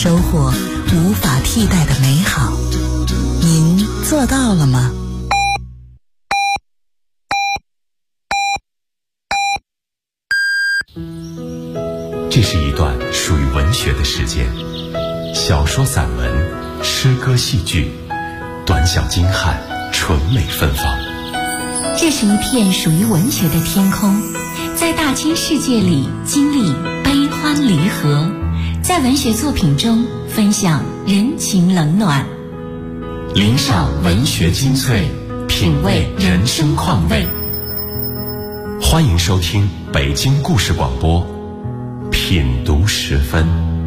收获无法替代的美好。您做到了吗？ 这是一段属于文学的时间，小说、散文、诗歌、戏剧，短小精悍，纯美芬芳。 这是一片属于文学的天空，在大千世界里经历悲欢离合，在文学作品中分享人情冷暖， 领赏文学精粹，品味人生况味。欢迎收听北京故事广播品读时分。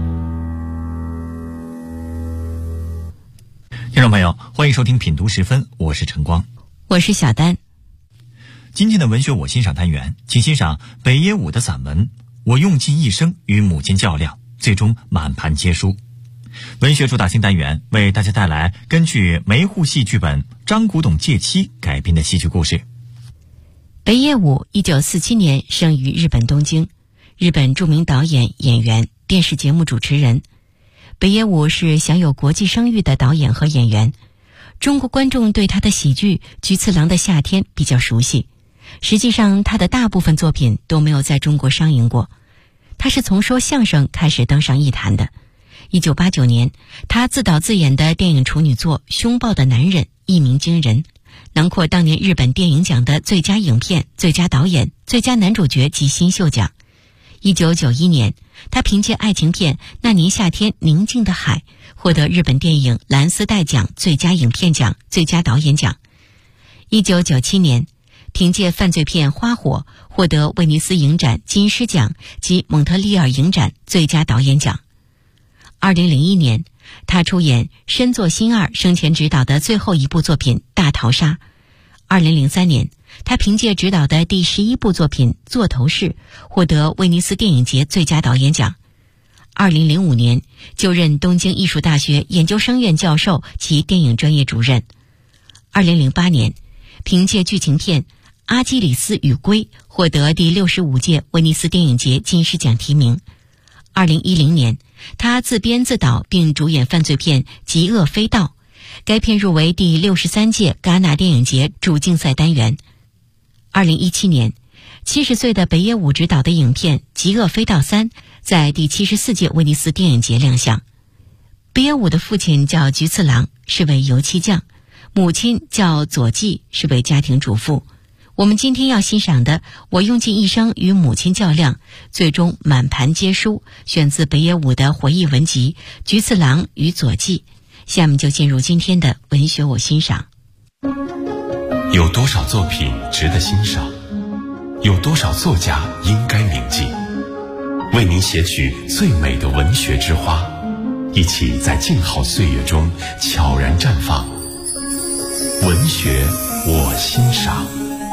听众朋友，欢迎收听品读时分，我是晨光， 我是小丹。 今天的文学我欣赏单元，请欣赏北野武的散文《我用尽一生与母亲较量，最终满盘皆输》。文学主打新单元为大家带来根据梅户戏剧本《张古董借妻》改编的戏剧故事。 北野武1947年生于日本东京，日本著名导演、演员、电视节目主持人。北野武是享有国际声誉的导演和演员。中国观众对他的喜剧《菊次郎的夏天》比较熟悉，实际上他的大部分作品都没有在中国上映过。他是从说相声开始登上艺坛的。1989年，他自导自演的电影处女作《凶暴的男人》一鸣惊人，囊括当年日本电影奖的最佳影片、最佳导演、最佳男主角及新秀奖。1991年，他凭借爱情片《那年夏天宁静的海》获得日本电影蓝丝带奖最佳影片奖、最佳导演奖。1997年，凭借犯罪片《花火》获得威尼斯影展金狮奖及蒙特利尔影展最佳导演奖。2001年，他出演深作新二生前执导的最后一部作品《大逃杀》。2003年，他凭借执导的第11部作品《座头市》获得威尼斯电影节最佳导演奖。2005年，就任东京艺术大学研究生院教授及电影专业主任。2008年，凭借剧情片《阿基里斯与龟》获得第65届威尼斯电影节金狮奖提名。2010年，他自编自导并主演犯罪片《极恶飞盗》，该片入围第63届戛纳电影节主竞赛单元。2017年，70岁的北野武执导的影片《极恶飞盗3》在第74届威尼斯电影节亮相。北野武的父亲叫菊次郎，是位油漆匠，母亲叫佐纪，是位家庭主妇。我们今天要欣赏的《我用尽一生与母亲较量，最终满盘皆输》，选自北野武的回忆文集《菊次郎与佐纪》。下面就进入今天的文学我欣赏。 有多少作品值得欣赏？有多少作家应该铭记？为您写取最美的文学之花，一起在静好岁月中悄然绽放。文学我欣赏。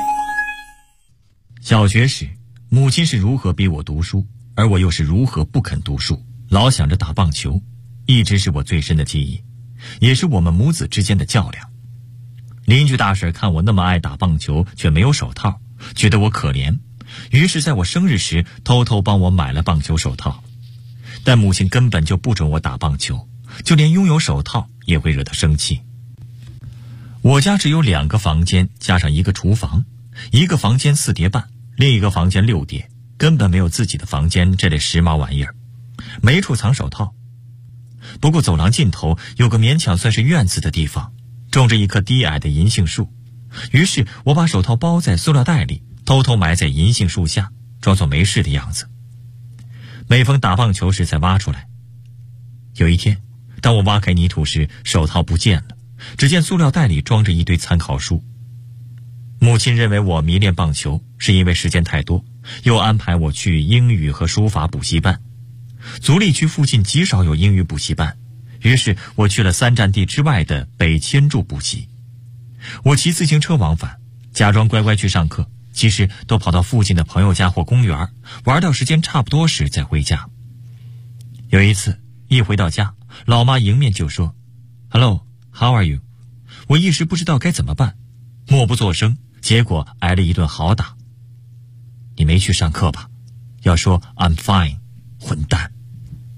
小学时，母亲是如何逼我读书，而我又是如何不肯读书，老想着打棒球，一直是我最深的记忆，也是我们母子之间的较量。邻居大婶看我那么爱打棒球却没有手套，觉得我可怜，于是在我生日时偷偷帮我买了棒球手套。但母亲根本就不准我打棒球，就连拥有手套也会惹她生气。我家只有2个房间加上一个厨房，一个房间4叠半，另一个房间6叠，根本没有自己的房间这类时髦玩意儿，没处藏手套。不过走廊尽头有个勉强算是院子的地方，种着一棵低矮的银杏树，于是我把手套包在塑料袋里，偷偷埋在银杏树下，装作没事的样子。每逢打棒球时才挖出来。有一天，当我挖开泥土时，手套不见了，只见塑料袋里装着一堆参考书。母亲认为我迷恋棒球是因为时间太多，又安排我去英语和书法补习班。足立区附近极少有英语补习班，于是我去了3站地之外的北千住补习。我骑自行车往返，假装乖乖去上课，其实都跑到附近的朋友家或公园，玩到时间差不多时再回家。有一次，一回到家，老妈迎面就说 Hello, how are you？ 我一时不知道该怎么办，默不作声，结果挨了一顿好打。你没去上课吧？要说 I'm fine， 混蛋。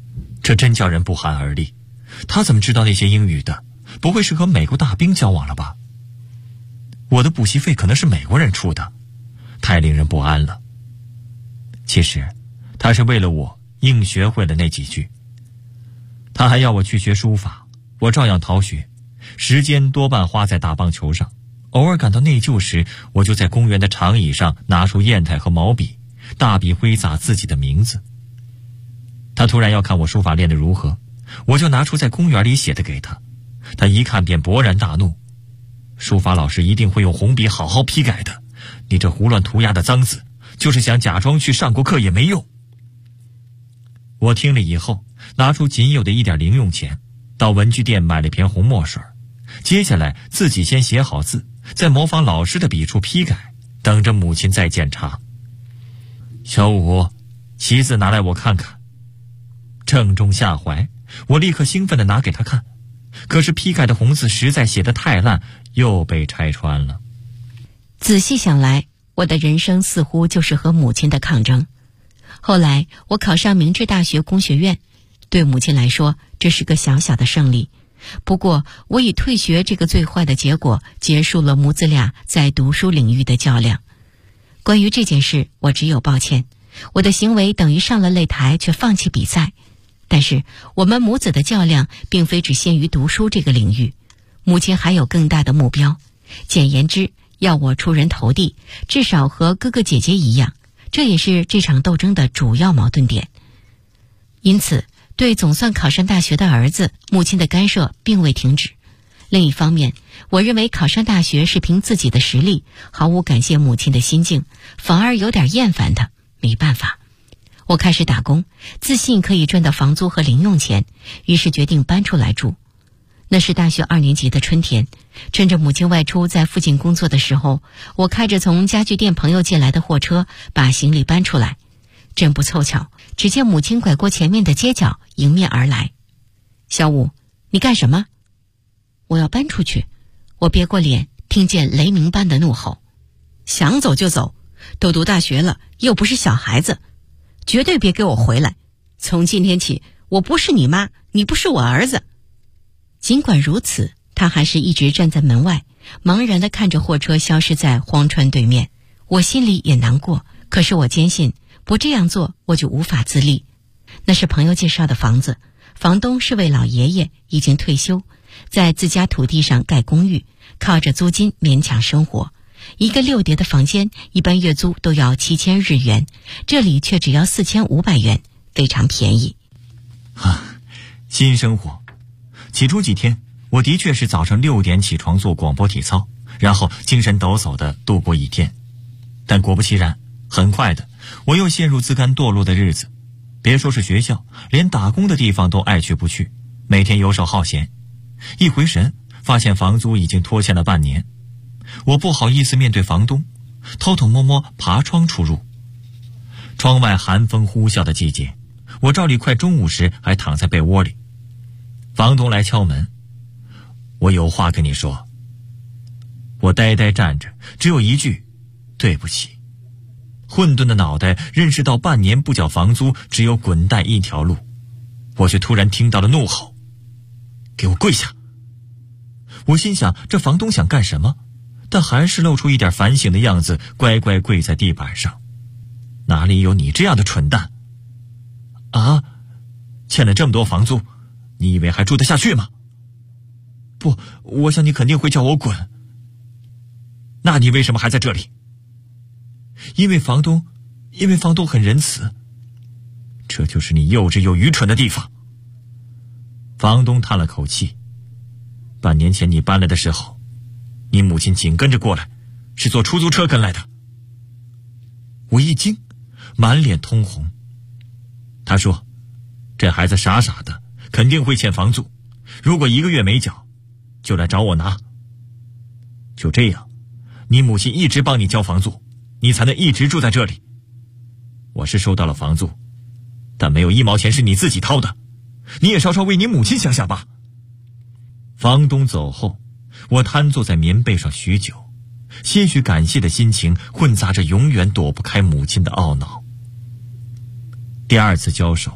这真叫人不寒而栗。他怎么知道那些英语的？不会是和美国大兵交往了吧？我的补习费可能是美国人出的，太令人不安了。其实他是为了我硬学会了那几句。他还要我去学书法，我照样逃学，时间多半花在打棒球上。偶尔感到内疚时，我就在公园的长椅上拿出砚台和毛笔，大笔挥洒自己的名字。他突然要看我书法练得如何，我就拿出在公园里写的给他。他一看便勃然大怒，书法老师一定会用红笔好好批改的，你这胡乱涂鸦的脏字，就是想假装去上过课也没用。我听了以后，拿出仅有的一点零用钱，到文具店买了瓶红墨水，接下来自己先写好字，再模仿老师的笔触批改，等着母亲再检查。小五，棋子拿来我看看。正中下怀，我立刻兴奋地拿给他看，可是批改的红字实在写得太烂，又被拆穿了。 仔细想来，我的人生似乎就是和母亲的抗争。后来我考上明治大学工学院，对母亲来说这是个小小的胜利。不过我以退学这个最坏的结果结束了母子俩在读书领域的较量。关于这件事，我只有抱歉，我的行为等于上了擂台却放弃比赛。但是我们母子的较量并非只限于读书这个领域，母亲还有更大的目标，简言之，要我出人头地，至少和哥哥姐姐一样，这也是这场斗争的主要矛盾点。因此对总算考上大学的儿子，母亲的干涉并未停止。另一方面，我认为考上大学是凭自己的实力，毫无感谢母亲的心境，反而有点厌烦他。没办法，我开始打工，自信可以赚到房租和零用钱，于是决定搬出来住。那是大学2年级的春天，趁着母亲外出在附近工作的时候，我开着从家具店朋友借来的货车，把行李搬出来。真不凑巧，只见母亲拐过前面的街角迎面而来。小五，你干什么？我要搬出去。我别过脸，听见雷鸣般的怒吼。想走就走，都读大学了，又不是小孩子，绝对别给我回来。从今天起，我不是你妈，你不是我儿子。尽管如此，他还是一直站在门外，茫然地看着货车消失在荒川对面。我心里也难过，可是我坚信不这样做我就无法自立。那是朋友介绍的房子，房东是位老爷爷，已经退休，在自家土地上盖公寓，靠着租金勉强生活。一个6叠的房间，一般月租都要7000日元，这里却只要4500元，非常便宜。 新生活。起初几天，我的确是早上6点起床做广播体操，然后精神抖擞地度过一天。但果不其然，很快的，我又陷入自甘堕落的日子。别说是学校，连打工的地方都爱去不去，每天游手好闲。一回神，发现房租已经拖欠了半年。我不好意思面对房东，偷偷摸摸爬窗出入。窗外寒风呼啸的季节，我照例快中午时还躺在被窝里。房东来敲门，我有话跟你说。我呆呆站着，只有一句，对不起。混沌的脑袋认识到半年不缴房租，只有滚蛋一条路。我却突然听到了怒吼，给我跪下！我心想，这房东想干什么？但还是露出一点反省的样子，乖乖跪在地板上。哪里有你这样的蠢蛋？啊，欠了这么多房租，你以为还住得下去吗？不，我想你肯定会叫我滚。那你为什么还在这里？因为房东很仁慈。这就是你幼稚又愚蠢的地方。房东叹了口气，半年前你搬来的时候，你母亲紧跟着过来，是坐出租车跟来的。我一惊，满脸通红。他说，这孩子傻傻的，肯定会欠房租，如果1个月没缴，就来找我拿。就这样，你母亲一直帮你交房租，你才能一直住在这里。我是收到了房租，但没有1毛钱是你自己掏的，你也稍稍为你母亲想想吧。房东走后，我瘫坐在棉被上许久，些许感谢的心情混杂着永远躲不开母亲的懊恼。第2次交手，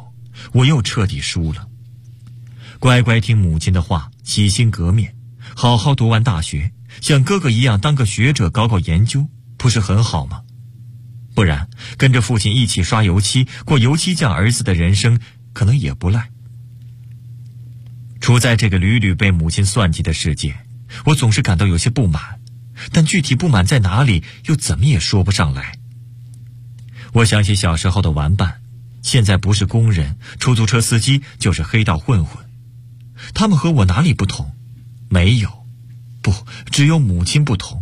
我又彻底输了。乖乖听母亲的话，洗心革面，好好读完大学，像哥哥一样当个学者，搞搞研究，不是很好吗？不然跟着父亲一起刷油漆，过油漆匠儿子的人生，可能也不赖。处在这个屡屡被母亲算计的世界，我总是感到有些不满，但具体不满在哪里，又怎么也说不上来。我想起小时候的玩伴，现在不是工人、出租车司机，就是黑道混混。他们和我哪里不同？没有，不，只有母亲不同。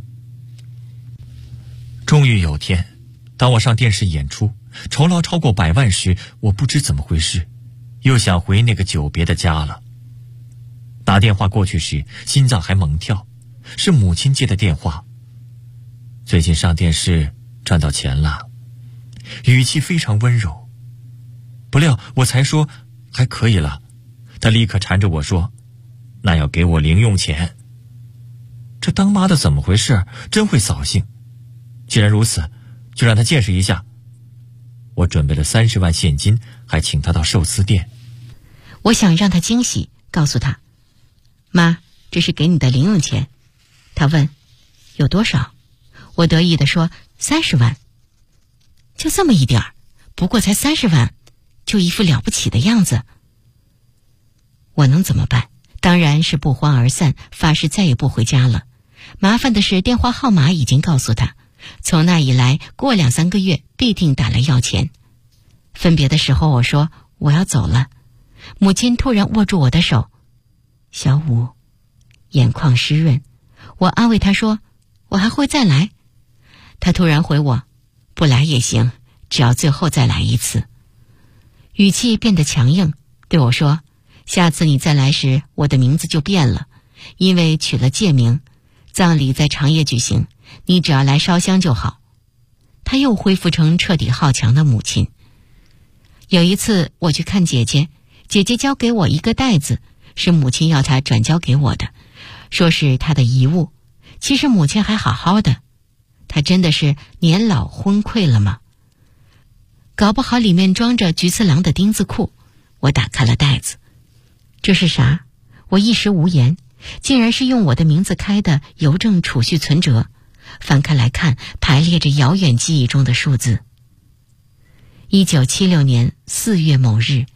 终于有天，当我上电视演出，酬劳超过100万时，我不知怎么回事，又想回那个久别的家了。打电话过去时，心脏还猛跳，是母亲接的电话。最近上电视赚到钱了，语气非常温柔。不料我才说还可以了，他立刻缠着我说，那要给我零用钱。这当妈的怎么回事？真会扫兴。既然如此，就让他见识一下。我准备了30万现金，还请他到寿司店。 我想让他惊喜，告诉他，妈，这是给你的零用钱。他问，有多少？我得意地说，30万。就这么一点儿，不过才30万，就一副了不起的样子。我能怎么办？当然是不欢而散，发誓再也不回家了。麻烦的是电话号码已经告诉他，从那以来过2-3个月必定打来要钱。分别的时候我说我要走了，母亲突然握住我的手，小武，眼眶湿润。我安慰他说，我还会再来。他突然回我，不来也行，只要最后再来一次。语气变得强硬，对我说，下次你再来时，我的名字就变了，因为取了借名，葬礼在长夜举行，你只要来烧香就好。他又恢复成彻底好强的母亲。有一次我去看姐姐，姐姐交给我一个袋子，是母亲要她转交给我的，说是她的遗物。其实母亲还好好的，她真的是年老昏聩了吗？搞不好里面装着菊次郎的丁字裤。我打开了袋子，这是啥？我一时无言，竟然是用我的名字开的邮政储蓄存折。翻开来看，排列着遥远记忆中的数字。1976年4月某日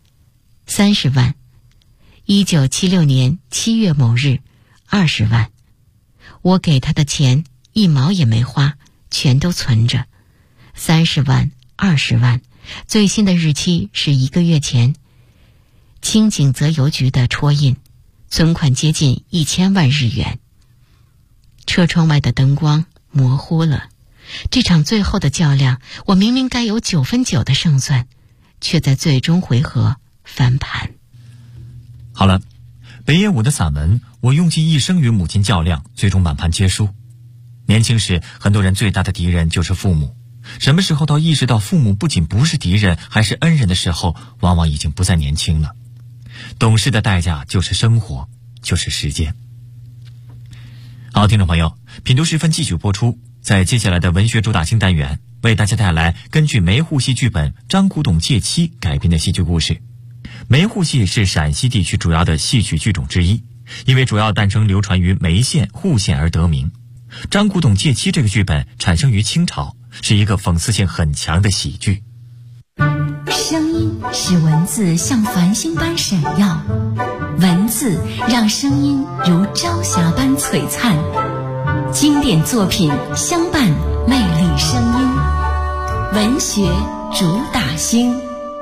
，30万。1976年7月某日，20万。我给他的钱1毛也没花，全都存着。30万、20万，最新的日期是1个月前。清景泽邮局的戳印，存款接近1000万日元。车窗外的灯光模糊了，这场最后的较量，我明明该有9分9的胜算，却在最终回合翻盘。 好了，北野武的散文，我用尽一生与母亲较量，最终满盘皆输。年轻时，很多人最大的敌人就是父母。什么时候到意识到父母不仅不是敌人，还是恩人的时候，往往已经不再年轻了。懂事的代价就是生活，就是时间。好，听众朋友，品读时分继续播出。在接下来的文学主打星单元，为大家带来根据梅户戏剧本《张古董借妻》改编的戏剧故事。梅户戏是陕西地区主要的戏曲剧种之一，因为主要诞生流传于梅县、户县而得名。《张古董借妻》这个剧本产生于清朝，是一个讽刺性很强的喜剧。 声音使文字像繁星般闪耀，文字让声音如朝霞般璀璨。经典作品相伴，魅力声音，文学主打星。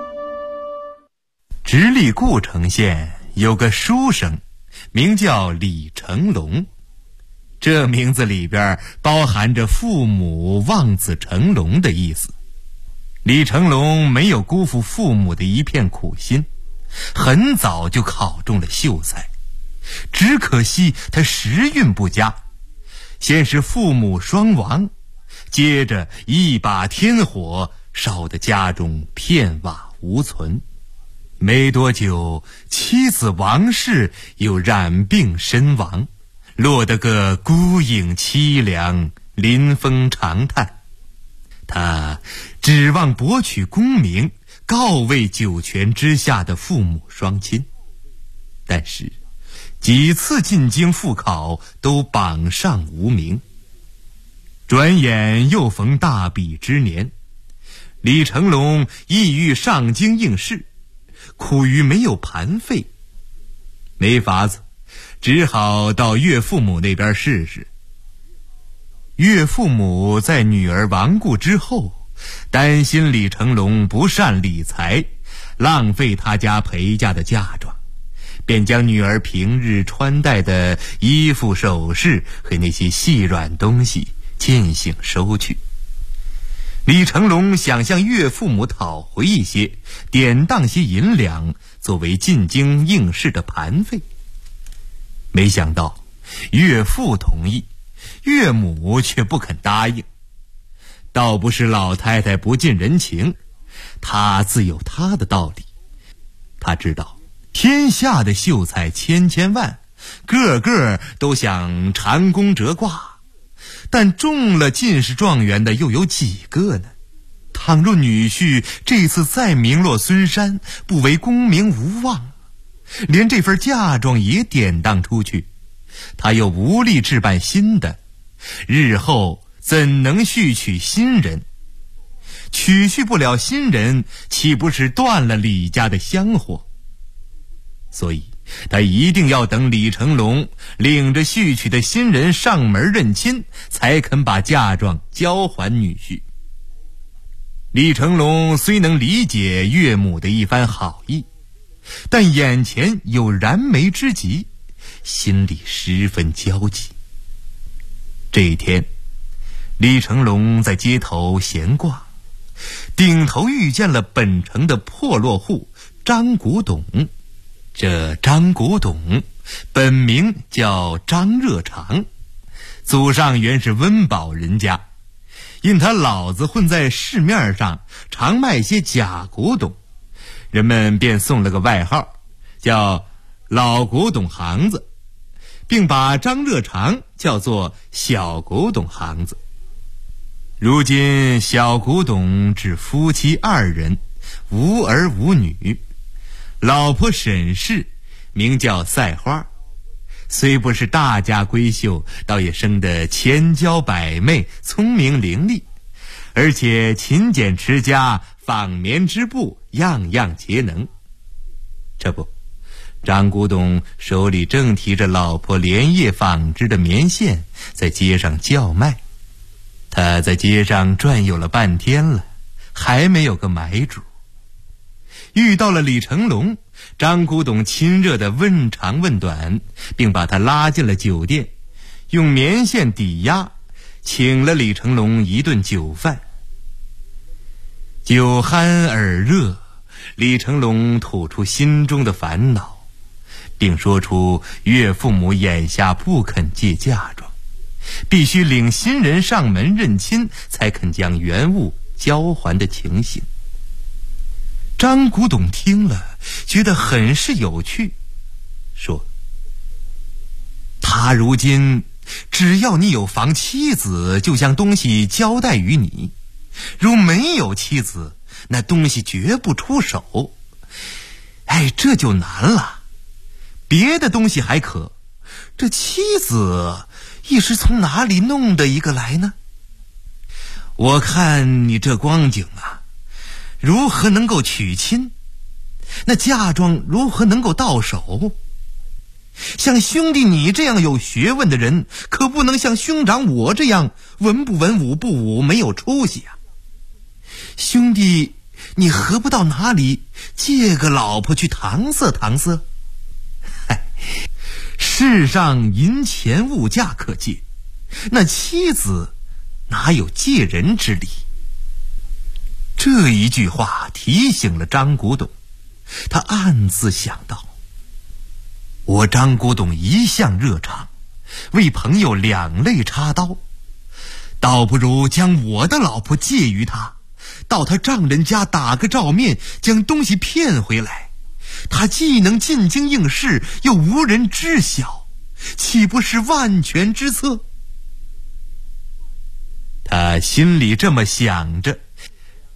直隶故城县有个书生，名叫李成龙。这名字里边包含着父母望子成龙的意思。李成龙没有辜负父母的一片苦心，很早就考中了秀才，只可惜他时运不佳，先是父母双亡，接着一把天火烧得家中片瓦无存。没多久，妻子王氏又染病身亡，落得个孤影凄凉，临风长叹。他指望博取功名， 告慰九泉之下的父母双亲，但是几次进京复考都榜上无名。转眼又逢大比之年，李成龙意欲上京应试，苦于没有盘费，没法子，只好到岳父母那边试试。岳父母在女儿亡故之后，担心李成龙不善理财，浪费他家陪嫁的嫁妆，便将女儿平日穿戴的衣服首饰和那些细软东西进行收去。李成龙想向岳父母讨回一些，典当些银两作为进京应试的盘费。没想到岳父同意，岳母却不肯答应。倒不是老太太不近人情，她自有她的道理。她知道天下的秀才千千万，个个都想蟾宫折卦，但中了进士状元的又有几个呢？倘若女婿这次再名落孙山，不为功名无望，连这份嫁妆也典当出去，他又无力置办新的，日后怎能续娶新人？娶续不了新人，岂不是断了李家的香火？所以他一定要等李成龙领着续娶的新人上门认亲，才肯把嫁妆交还女婿。李成龙虽能理解岳母的一番好意，但眼前有燃眉之急，心里十分焦急。这一天，李成龙在街头闲逛，顶头遇见了本城的破落户张古董。这张古董本名叫张热肠，祖上原是温饱人家，因他老子混在市面上，常卖些假古董，人们便送了个外号，叫老古董行子，并把张热肠叫做小古董行子。如今小古董只夫妻2人，无儿无女，老婆沈氏名叫赛花，虽不是大家闺秀，倒也生得千娇百媚，聪明伶俐，而且勤俭持家，纺棉织布，样样皆能。这不，张古董手里正提着老婆连夜纺织的棉线，在街上叫卖。他在街上转悠了半天了，还没有个买主。遇到了李成龙，张古董亲热地问长问短，并把他拉进了酒店，用棉线抵押，请了李成龙一顿酒饭。酒酣耳热，李成龙吐出心中的烦恼，并说出岳父母眼下不肯借嫁妆，必须领新人上门认亲，才肯将原物交还的情形。张古董听了，觉得很是有趣，说：他如今只要你有房妻子，就将东西交代于你；如没有妻子，那东西绝不出手。这就难了。别的东西还可，这妻子一时从哪里弄的一个来呢？我看你这光景啊，如何能够娶亲？那嫁妆如何能够到手？像兄弟你这样有学问的人，可不能像兄长我这样文不文武不武，没有出息啊。兄弟你何不到哪里借个老婆去搪塞搪塞？世上银钱物价可借，那妻子哪有借人之理？这一句话提醒了张古董，他暗自想到：我张古董一向热肠，为朋友两肋插刀，倒不如将我的老婆借于他，到他丈人家打个照面，将东西骗回来，他既能进京应试，又无人知晓，岂不是万全之策？他心里这么想着，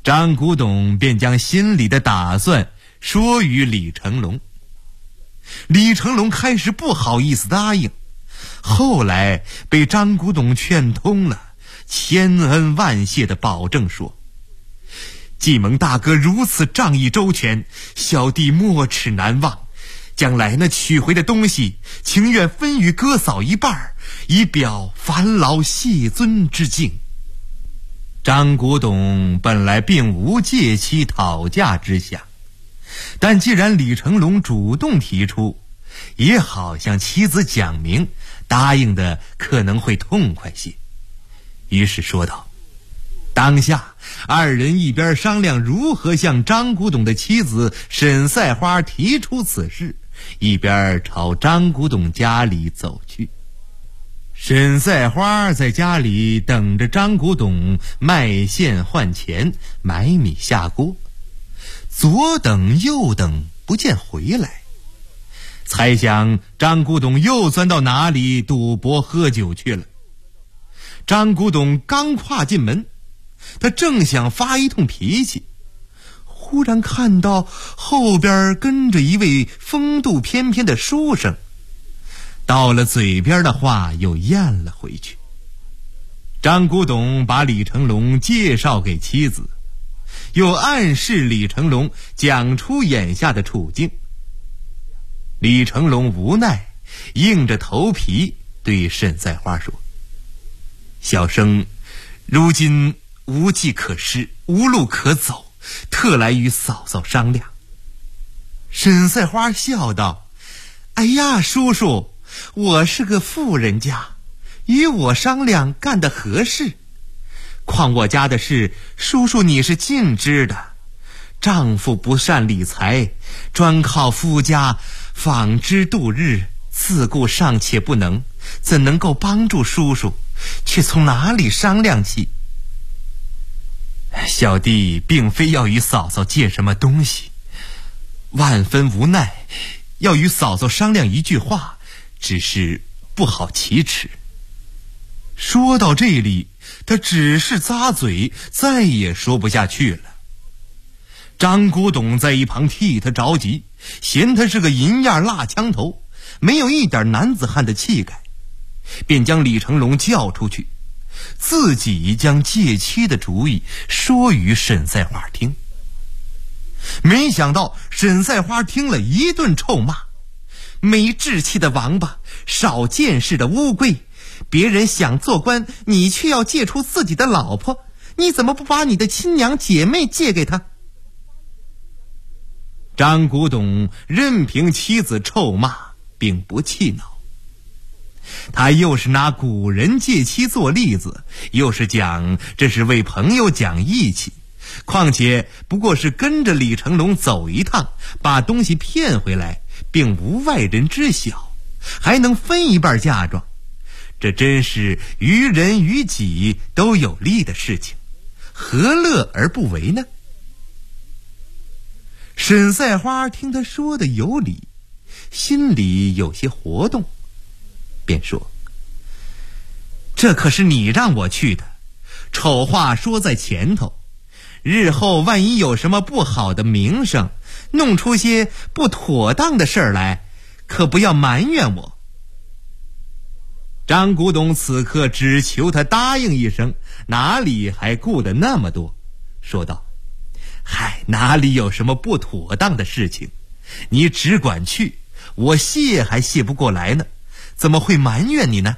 张古董便将心里的打算说与李成龙。李成龙开始不好意思答应，后来被张古董劝通了，千恩万谢地保证说：既蒙大哥如此仗义周全，小弟没齿难忘，将来那取回的东西情愿分与哥嫂一半，以表烦劳谢尊之敬。张古董本来并无借妻讨嫁之想，但既然李成龙主动提出，也好向妻子讲明，答应的可能会痛快些。于是说道：当下二人一边商量如何向张古董的妻子沈赛花提出此事，一边朝张古董家里走去。沈赛花在家里等着张古董卖线换钱，买米下锅，左等右等不见回来，猜想张古董又钻到哪里赌博喝酒去了。张古董刚跨进门，他正想发一通脾气，忽然看到后边跟着一位风度翩翩的书生，到了嘴边的话又咽了回去。张古董把李成龙介绍给妻子，又暗示李成龙讲出眼下的处境。李成龙无奈，硬着头皮对沈赛花说：小生如今无计可施，无路可走，特来与嫂嫂商量。沈赛花笑道：哎呀，叔叔，我是个富人家，与我商量干得合适。况我家的事，叔叔你是尽知的。丈夫不善理财，专靠夫家纺织度日，自顾尚且不能，怎能够帮助叔叔？却从哪里商量起？小弟并非要与嫂嫂借什么东西，万分无奈，要与嫂嫂商量一句话，只是不好启齿。说到这里，他只是咂嘴，再也说不下去了。张古董在一旁替他着急，嫌他是个银样蜡枪头，没有一点男子汉的气概，便将李成龙叫出去，自己将借妻的主意说与沈赛花听。没想到沈赛花听了一顿臭骂：没志气的王八，少见识的乌龟，别人想做官，你却要借出自己的老婆，你怎么不把你的亲娘姐妹借给他？张古董任凭妻子臭骂，并不气恼。他又是拿古人借妻做例子，又是讲这是为朋友讲义气，况且不过是跟着李成龙走一趟，把东西骗回来，并无外人知晓，还能分一半嫁妆，这真是于人于己都有利的事情，何乐而不为呢？沈赛花听他说的有理，心里有些活动，便说：这可是你让我去的，丑话说在前头，日后万一有什么不好的名声，弄出些不妥当的事儿来，可不要埋怨我。张古董此刻只求他答应一声，哪里还顾得那么多，说道：嗨，哪里有什么不妥当的事情，你只管去，我谢还谢不过来呢，怎么会埋怨你呢？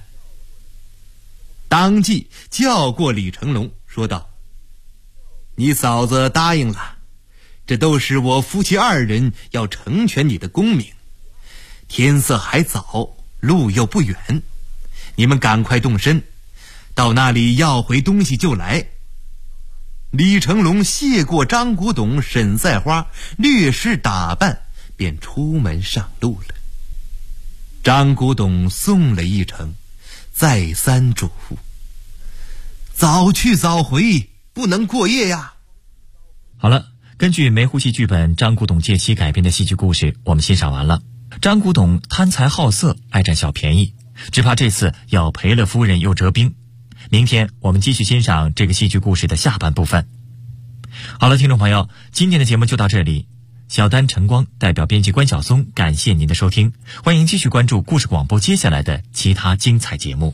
当即叫过李成龙，说道：你嫂子答应了，这都是我夫妻二人要成全你的功名，天色还早，路又不远，你们赶快动身，到那里要回东西就来。李成龙谢过张古董、沈赛花，略施打扮，便出门上路了。张古董送了一程，再三嘱咐：早去早回，不能过夜呀。 好了，根据梅湖戏剧本《张古董借妻》改编的戏剧故事，我们欣赏完了。张古董贪财好色，爱占小便宜，只怕这次要赔了夫人又折兵。明天我们继续欣赏这个戏剧故事的下半部分。 好了，听众朋友，今天的节目就到这里。小丹、晨光代表编辑关晓松，感谢您的收听，欢迎继续关注故事广播接下来的其他精彩节目。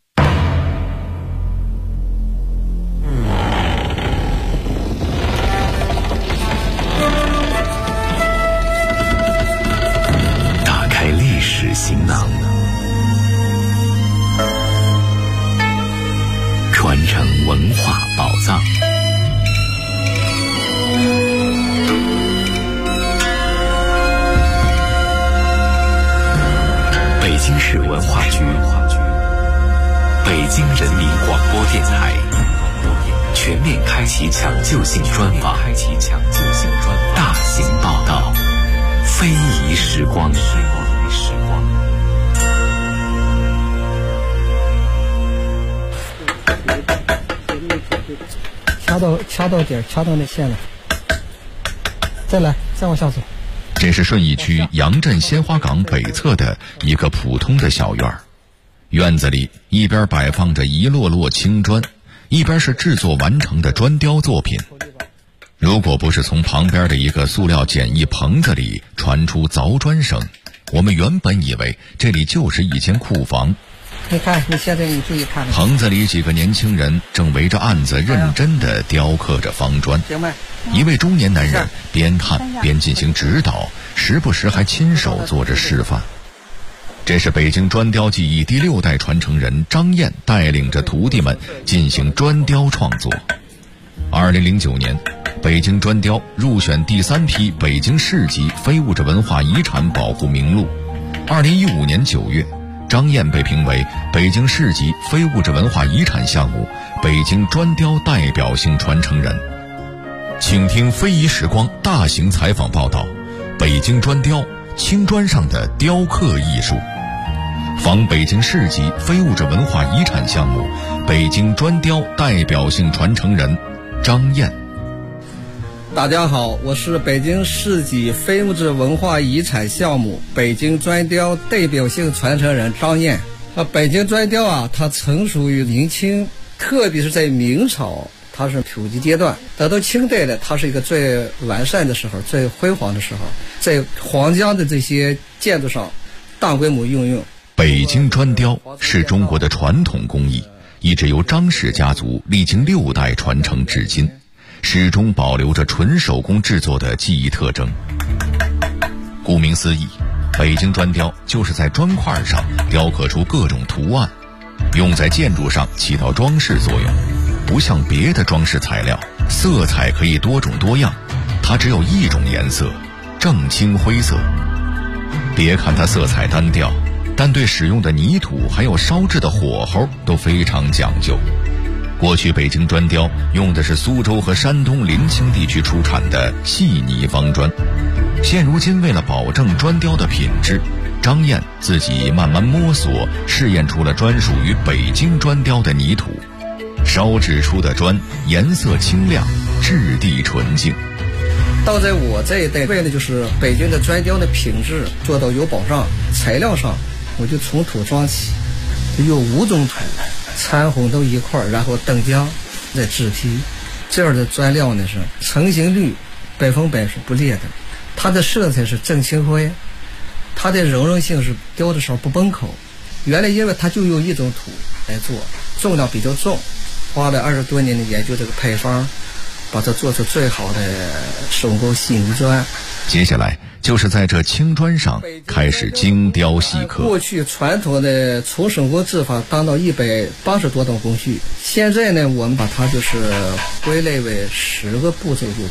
打开历史行囊，传承文化宝藏。北京市文化局、北京人民广播电台全面开启抢救性专访，大型报道，非遗时光。 掐到点，掐到那线了。再往下走。 这是顺义区杨镇鲜花岗北侧的一个普通的小院儿，院子里一边摆放着一摞摞青砖，一边是制作完成的砖雕作品。如果不是从旁边的一个塑料简易棚子里传出凿砖声，我们原本以为这里就是一间库房。 你看，你现在你注意看， 棚子里几个年轻人正围着案子认真地雕刻着方砖。一位中年男人边看边进行指导，时不时还亲手做着示范。这是北京砖雕技艺第6代传承人张燕带领着徒弟们进行砖雕创作。2009年，北京砖雕入选第3批北京市级非物质文化遗产保护名录。2015年9月，张燕被评为北京市级非物质文化遗产项目北京砖雕代表性传承人。请听非遗时光大型采访报道：北京砖雕，青砖上的雕刻艺术。访北京市级非物质文化遗产项目北京砖雕代表性传承人张燕。 大家好，我是北京市级非物质文化遗产项目北京砖雕代表性传承人张燕。北京砖雕啊，它曾属于明清，特别是在明朝，它是普及阶段。等到清代呢，它是一个最完善的时候，最辉煌的时候，在皇家的这些建筑上大规模应用。 北京砖雕是中国的传统工艺，一直由张氏家族历经6代传承至今，始终保留着纯手工制作的技艺特征。顾名思义，北京砖雕就是在砖块上雕刻出各种图案，用在建筑上起到装饰作用。不像别的装饰材料，色彩可以多种多样，它只有一种颜色，正青灰色。别看它色彩单调，但对使用的泥土还有烧制的火候都非常讲究。过去北京砖雕用的是苏州和山东临清地区出产的细泥方砖，现如今为了保证砖雕的品质，张燕自己慢慢摸索，试验出了专属于北京砖雕的泥土，烧制出的砖颜色清亮，质地纯净。 到在我这一代，为了就是北京的砖雕的品质做到有保障，材料上我就从土装起，就有5种土掺混到一块儿，然后等浆再制坯。这样的砖料呢是成型率100%是不裂的，它的色彩是正青灰，它的柔韧性是雕的时候不崩口。原来因为它就用一种土来做，重量比较重，花了20多年的研究这个配方，把它做出最好的手工细泥砖。 接下来就是在这青砖上开始精雕细刻。 过去传统的从手工制法达到180多种工序，现在呢我们把它就是归类为10个步骤就